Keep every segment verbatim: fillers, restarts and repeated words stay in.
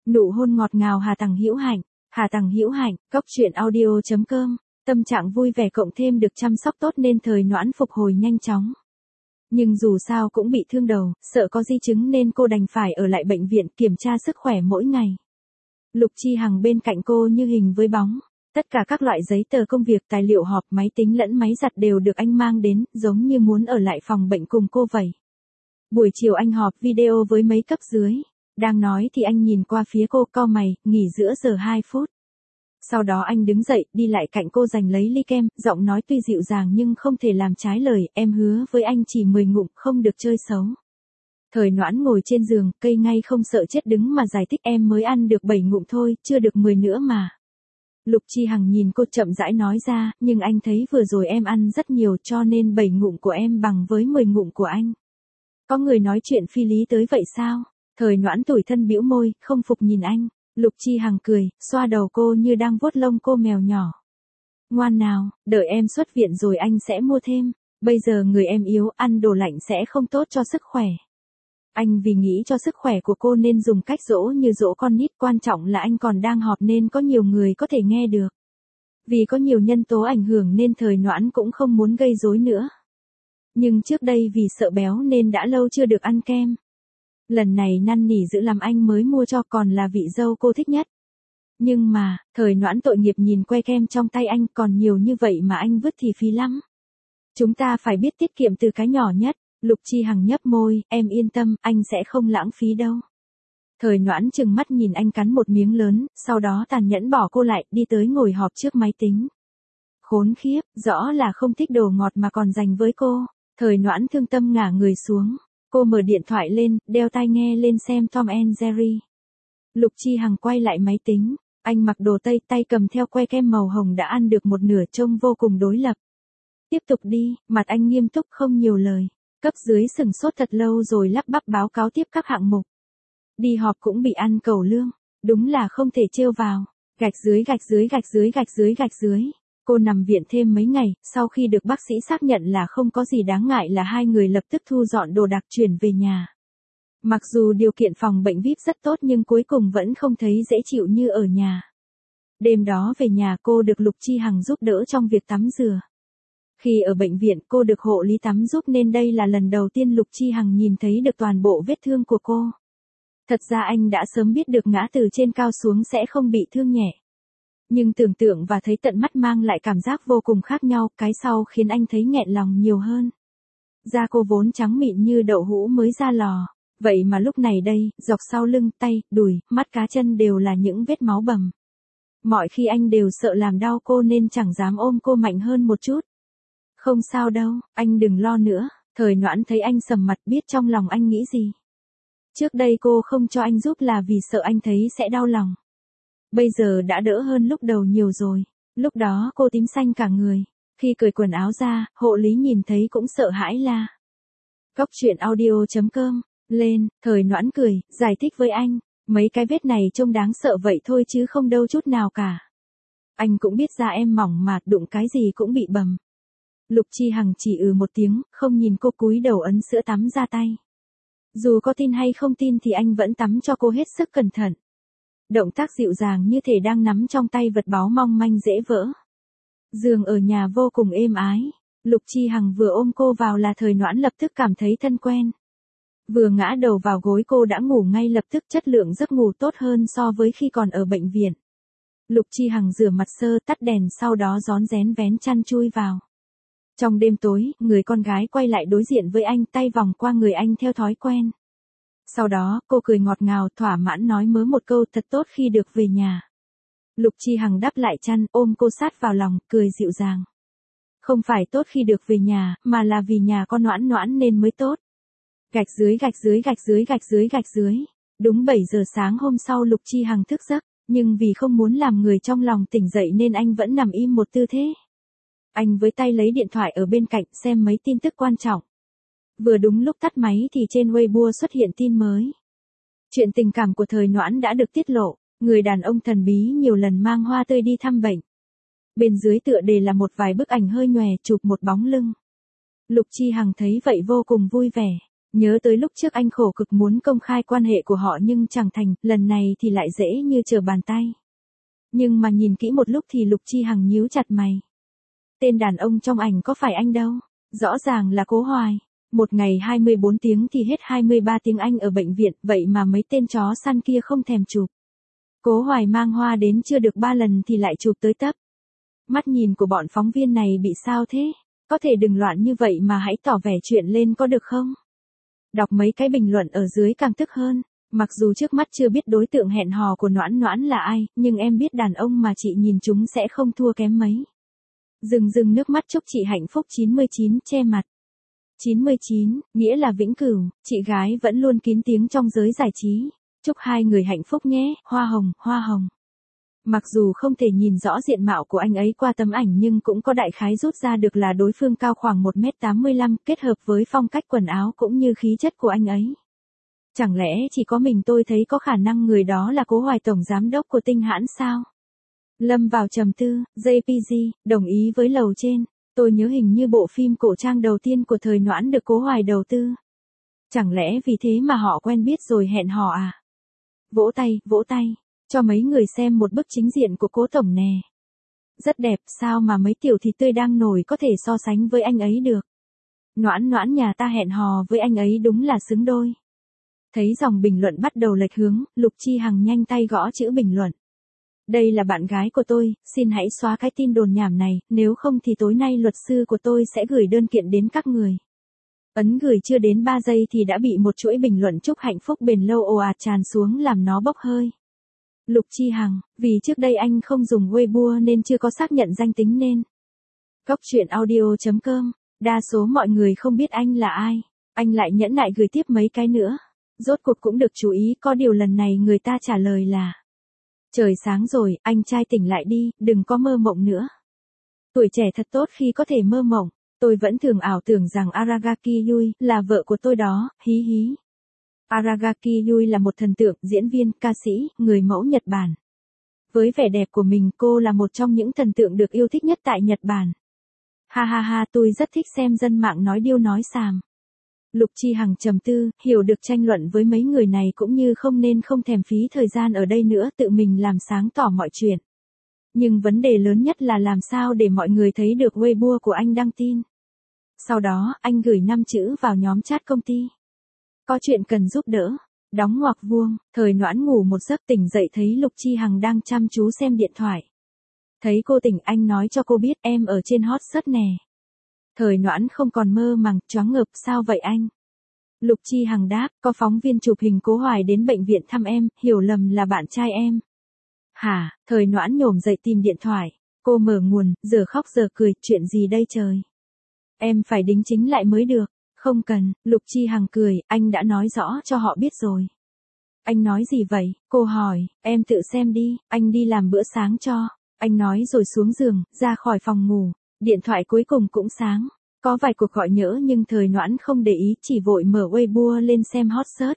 Nụ hôn ngọt ngào Hà Tằng Hữu Hạnh, Hà Tằng Hữu Hạnh, cốc truyện audio chấm com. Tâm trạng vui vẻ cộng thêm được chăm sóc tốt nên Thời Noãn phục hồi nhanh chóng. Nhưng dù sao cũng bị thương đầu, sợ có di chứng nên cô đành phải ở lại bệnh viện kiểm tra sức khỏe mỗi ngày. Lục Chi Hằng bên cạnh cô như hình với bóng. Tất cả các loại giấy tờ công việc, tài liệu họp, máy tính lẫn máy giặt đều được anh mang đến, giống như muốn ở lại phòng bệnh cùng cô vậy. Buổi chiều anh họp video với mấy cấp dưới. Đang nói thì anh nhìn qua phía cô, cau mày, nghỉ giữa giờ hai phút. Sau đó anh đứng dậy, đi lại cạnh cô giành lấy ly kem, giọng nói tuy dịu dàng nhưng không thể làm trái lời, em hứa với anh chỉ mười ngụm, không được chơi xấu. Thời Noãn ngồi trên giường, cây ngay không sợ chết đứng mà giải thích, em mới ăn được bảy ngụm thôi, chưa được mười nữa mà. Lục Chi Hằng nhìn cô chậm rãi nói ra, nhưng anh thấy vừa rồi em ăn rất nhiều cho nên bảy ngụm của em bằng với mười ngụm của anh. Có người nói chuyện phi lý tới vậy sao? Thời Noãn tủi thân bĩu môi, không phục nhìn anh. Lục Chi Hằng cười, xoa đầu cô như đang vuốt lông cô mèo nhỏ. Ngoan nào, đợi em xuất viện rồi anh sẽ mua thêm. Bây giờ người em yếu, ăn đồ lạnh sẽ không tốt cho sức khỏe. Anh vì nghĩ cho sức khỏe của cô nên dùng cách dỗ như dỗ con nít, quan trọng là anh còn đang họp nên có nhiều người có thể nghe được. Vì có nhiều nhân tố ảnh hưởng nên Thời Noãn cũng không muốn gây rối nữa. Nhưng trước đây vì sợ béo nên đã lâu chưa được ăn kem. Lần này năn nỉ dữ lắm anh mới mua cho, còn là vị dâu cô thích nhất. Nhưng mà, Thời Noãn tội nghiệp nhìn que kem trong tay anh, còn nhiều như vậy mà anh vứt thì phí lắm. Chúng ta phải biết tiết kiệm từ cái nhỏ nhất. Lục Chi Hằng nhấp môi, em yên tâm, anh sẽ không lãng phí đâu. Thời Noãn trừng mắt nhìn anh cắn một miếng lớn, sau đó tàn nhẫn bỏ cô lại, đi tới ngồi họp trước máy tính. Khốn khiếp, rõ là không thích đồ ngọt mà còn dành với cô. Thời Noãn thương tâm ngả người xuống. Cô mở điện thoại lên, đeo tai nghe lên xem Tom and Jerry. Lục Chi Hằng quay lại máy tính. Anh mặc đồ Tây, tay cầm theo que kem màu hồng đã ăn được một nửa, trông vô cùng đối lập. Tiếp tục đi, mặt anh nghiêm túc không nhiều lời. Cấp dưới sừng sốt thật lâu rồi lắp bắp báo cáo tiếp các hạng mục. Đi họp cũng bị ăn cẩu lương, đúng là không thể trêu vào. Gạch dưới gạch dưới gạch dưới gạch dưới gạch dưới. Cô nằm viện thêm mấy ngày, sau khi được bác sĩ xác nhận là không có gì đáng ngại là hai người lập tức thu dọn đồ đạc chuyển về nhà. Mặc dù điều kiện phòng bệnh vi ai pi rất tốt nhưng cuối cùng vẫn không thấy dễ chịu như ở nhà. Đêm đó về nhà cô được Lục Chi Hằng giúp đỡ trong việc tắm rửa. Khi ở bệnh viện cô được hộ lý tắm giúp nên đây là lần đầu tiên Lục Chi Hằng nhìn thấy được toàn bộ vết thương của cô. Thật ra anh đã sớm biết được ngã từ trên cao xuống sẽ không bị thương nhẹ. Nhưng tưởng tượng và thấy tận mắt mang lại cảm giác vô cùng khác nhau, cái sau khiến anh thấy nghẹn lòng nhiều hơn. Da cô vốn trắng mịn như đậu hũ mới ra lò, vậy mà lúc này đây, dọc sau lưng, tay, đùi, mắt cá chân đều là những vết máu bầm. Mọi khi anh đều sợ làm đau cô nên chẳng dám ôm cô mạnh hơn một chút. Không sao đâu, anh đừng lo nữa. Thời Noãn thấy anh sầm mặt biết trong lòng anh nghĩ gì. Trước đây cô không cho anh giúp là vì sợ anh thấy sẽ đau lòng. Bây giờ đã đỡ hơn lúc đầu nhiều rồi. Lúc đó cô tím xanh cả người. Khi cởi quần áo ra, hộ lý nhìn thấy cũng sợ hãi la. Cốc truyện audio chấm com. Lên, Thời Noãn cười, giải thích với anh. Mấy cái vết này trông đáng sợ vậy thôi chứ không đâu chút nào cả. Anh cũng biết da em mỏng mà, đụng cái gì cũng bị bầm. Lục Chi Hằng chỉ ừ một tiếng, không nhìn cô, cúi đầu ấn sữa tắm ra tay. Dù có tin hay không tin thì anh vẫn tắm cho cô hết sức cẩn thận. Động tác dịu dàng như thể đang nắm trong tay vật báu mong manh dễ vỡ. Giường ở nhà vô cùng êm ái. Lục Chi Hằng vừa ôm cô vào là Thời Noãn lập tức cảm thấy thân quen. Vừa ngã đầu vào gối cô đã ngủ ngay lập tức, chất lượng giấc ngủ tốt hơn so với khi còn ở bệnh viện. Lục Chi Hằng rửa mặt sơ tắt đèn sau đó rón rén vén chăn chui vào. Trong đêm tối, người con gái quay lại đối diện với anh, tay vòng qua người anh theo thói quen. Sau đó, cô cười ngọt ngào thỏa mãn nói mớ một câu thật tốt khi được về nhà. Lục Chi Hằng đắp lại chăn, ôm cô sát vào lòng, cười dịu dàng. Không phải tốt khi được về nhà, mà là vì nhà có Noãn Noãn nên mới tốt. Gạch dưới gạch dưới gạch dưới gạch dưới gạch dưới. Đúng bảy giờ sáng hôm sau Lục Chi Hằng thức giấc, nhưng vì không muốn làm người trong lòng tỉnh dậy nên anh vẫn nằm im một tư thế. Anh với tay lấy điện thoại ở bên cạnh xem mấy tin tức quan trọng. Vừa đúng lúc tắt máy thì trên Weibo xuất hiện tin mới. Chuyện tình cảm của Thời Noãn đã được tiết lộ, người đàn ông thần bí nhiều lần mang hoa tươi đi thăm bệnh. Bên dưới tựa đề là một vài bức ảnh hơi nhòe chụp một bóng lưng. Lục Chi Hằng thấy vậy vô cùng vui vẻ. Nhớ tới lúc trước anh khổ cực muốn công khai quan hệ của họ nhưng chẳng thành, lần này thì lại dễ như trở bàn tay. Nhưng mà nhìn kỹ một lúc thì Lục Chi Hằng nhíu chặt mày. Tên đàn ông trong ảnh có phải anh đâu, rõ ràng là Cố Hoài. Một ngày hai mươi bốn tiếng thì hết hai mươi ba tiếng anh ở bệnh viện, vậy mà mấy tên chó săn kia không thèm chụp. Cố Hoài mang hoa đến chưa được ba lần thì lại chụp tới tấp. Mắt nhìn của bọn phóng viên này bị sao thế? Có thể đừng loạn như vậy mà hãy tỏ vẻ chuyện lên có được không? Đọc mấy cái bình luận ở dưới càng tức hơn. Mặc dù trước mắt chưa biết đối tượng hẹn hò của Noãn Noãn là ai, nhưng em biết đàn ông mà chị nhìn chúng sẽ không thua kém mấy. Rừng rừng nước mắt chúc chị hạnh phúc chín mươi chín che mặt. chín mươi chín, nghĩa là vĩnh cửu, chị gái vẫn luôn kín tiếng trong giới giải trí. Chúc hai người hạnh phúc nhé, hoa hồng, hoa hồng. Mặc dù không thể nhìn rõ diện mạo của anh ấy qua tấm ảnh nhưng cũng có đại khái rút ra được là đối phương cao khoảng một mét tám mươi lăm, kết hợp với phong cách quần áo cũng như khí chất của anh ấy. Chẳng lẽ chỉ có mình tôi thấy có khả năng người đó là Cố Hoài tổng giám đốc của Tinh Hãn sao? Lâm vào trầm tư, giê pê giê, đồng ý với lầu trên, tôi nhớ hình như bộ phim cổ trang đầu tiên của thời Noãn được Cố Hoài đầu tư. Chẳng lẽ vì thế mà họ quen biết rồi hẹn hò à? Vỗ tay, vỗ tay, cho mấy người xem một bức chính diện của Cố tổng nè. Rất đẹp, sao mà mấy tiểu thịt tươi đang nổi có thể so sánh với anh ấy được. Noãn Noãn nhà ta hẹn hò với anh ấy đúng là xứng đôi. Thấy dòng bình luận bắt đầu lệch hướng, Lục Chi Hằng nhanh tay gõ chữ bình luận. Đây là bạn gái của tôi, xin hãy xóa cái tin đồn nhảm này, nếu không thì tối nay luật sư của tôi sẽ gửi đơn kiện đến các người. Ấn gửi chưa đến ba giây thì đã bị một chuỗi bình luận chúc hạnh phúc bền lâu ồ ạt tràn xuống làm nó bốc hơi. Lục Chi Hằng, vì trước đây anh không dùng Weibo nên chưa có xác nhận danh tính nên. Cốc truyện audio chấm com, đa số mọi người không biết anh là ai, anh lại nhẫn nại gửi tiếp mấy cái nữa. Rốt cuộc cũng được chú ý, có điều lần này người ta trả lời là: trời sáng rồi, anh trai tỉnh lại đi, đừng có mơ mộng nữa. Tuổi trẻ thật tốt khi có thể mơ mộng, tôi vẫn thường ảo tưởng rằng Aragaki Yui là vợ của tôi đó, hí hí. Aragaki Yui là một thần tượng, diễn viên, ca sĩ, người mẫu Nhật Bản. Với vẻ đẹp của mình cô là một trong những thần tượng được yêu thích nhất tại Nhật Bản. Ha ha ha, tôi rất thích xem dân mạng nói điêu nói xàm. Lục Chi Hằng trầm tư, hiểu được tranh luận với mấy người này cũng như không nên không thèm phí thời gian ở đây nữa, tự mình làm sáng tỏ mọi chuyện. Nhưng vấn đề lớn nhất là làm sao để mọi người thấy được Weibo của anh đăng tin. Sau đó, anh gửi năm chữ vào nhóm chat công ty. Có chuyện cần giúp đỡ. Đóng ngoặc vuông, thời Noãn ngủ một giấc tỉnh dậy thấy Lục Chi Hằng đang chăm chú xem điện thoại. Thấy cô tỉnh anh nói cho cô biết em ở trên hot search nè. Thời Noãn không còn mơ màng, choáng ngợp, sao vậy anh? Lục Chi Hằng đáp, có phóng viên chụp hình Cố Hoài đến bệnh viện thăm em, hiểu lầm là bạn trai em. Hả, thời Noãn nhổm dậy tìm điện thoại, cô mở nguồn, giờ khóc giờ cười, chuyện gì đây trời? Em phải đính chính lại mới được, không cần, Lục Chi Hằng cười, anh đã nói rõ cho họ biết rồi. Anh nói gì vậy? Cô hỏi, em tự xem đi, anh đi làm bữa sáng cho. Anh nói rồi xuống giường, ra khỏi phòng ngủ. Điện thoại cuối cùng cũng sáng. Có vài cuộc gọi nhỡ nhưng thời Noãn không để ý, chỉ vội mở Weibo lên xem hot search.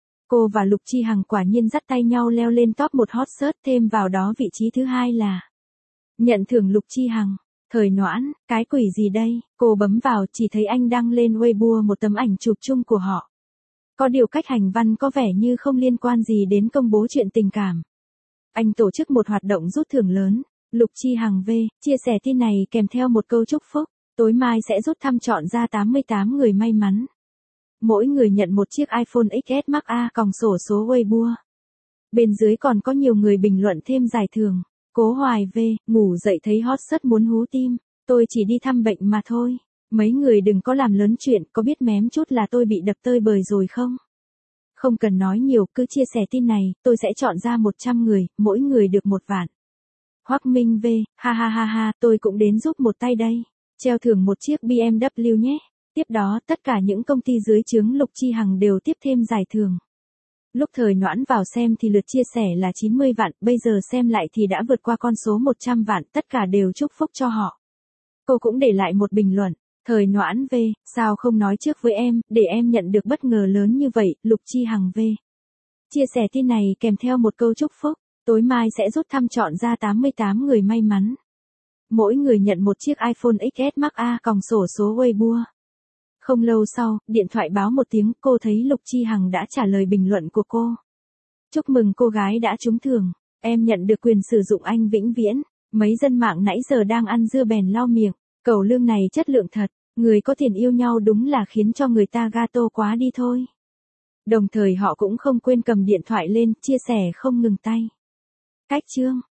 Cô và Lục Chi Hằng quả nhiên dắt tay nhau leo lên top một hot search, thêm vào đó vị trí thứ hai là nhận thưởng Lục Chi Hằng. Thời Noãn, cái quỷ gì đây? Cô bấm vào chỉ thấy anh đăng lên Weibo một tấm ảnh chụp chung của họ. Có điều cách hành văn có vẻ như không liên quan gì đến công bố chuyện tình cảm. Anh tổ chức một hoạt động rút thưởng lớn. Lục Chi Hằng V, chia sẻ tin này kèm theo một câu chúc phúc. Tối mai sẽ rút thăm chọn ra tám mươi tám người may mắn. Mỗi người nhận một chiếc iPhone ích ét Max A còng sổ số Weibo. Bên dưới còn có nhiều người bình luận thêm giải thưởng. Cố Hoài V, ngủ dậy thấy hot search muốn hú tim. Tôi chỉ đi thăm bệnh mà thôi. Mấy người đừng có làm lớn chuyện, có biết mém chút là tôi bị đập tơi bời rồi không? Không cần nói nhiều, cứ chia sẻ tin này, tôi sẽ chọn ra một trăm người, mỗi người được một vạn. Hoắc Minh V, ha ha ha ha, tôi cũng đến giúp một tay đây. Treo thưởng một chiếc bê em vê nhé. Tiếp đó, tất cả những công ty dưới trướng Lục Chi Hằng đều tiếp thêm giải thưởng. Lúc thời Noãn vào xem thì lượt chia sẻ là chín mươi vạn, bây giờ xem lại thì đã vượt qua con số một trăm vạn, tất cả đều chúc phúc cho họ. Cô cũng để lại một bình luận. Thời Noãn V, sao không nói trước với em, để em nhận được bất ngờ lớn như vậy, Lục Chi Hằng V. Chia sẻ tin này kèm theo một câu chúc phúc, tối mai sẽ rút thăm chọn ra tám mươi tám người may mắn. Mỗi người nhận một chiếc iPhone ích ét Max A còng sổ số Weibo. Không lâu sau, điện thoại báo một tiếng, cô thấy Lục Chi Hằng đã trả lời bình luận của cô. Chúc mừng cô gái đã trúng thưởng, em nhận được quyền sử dụng anh vĩnh viễn. Mấy dân mạng nãy giờ đang ăn dưa bèn lau miệng, cẩu lương này chất lượng thật, người có tiền yêu nhau đúng là khiến cho người ta gato quá đi thôi. Đồng thời họ cũng không quên cầm điện thoại lên, chia sẻ không ngừng tay. Cách chương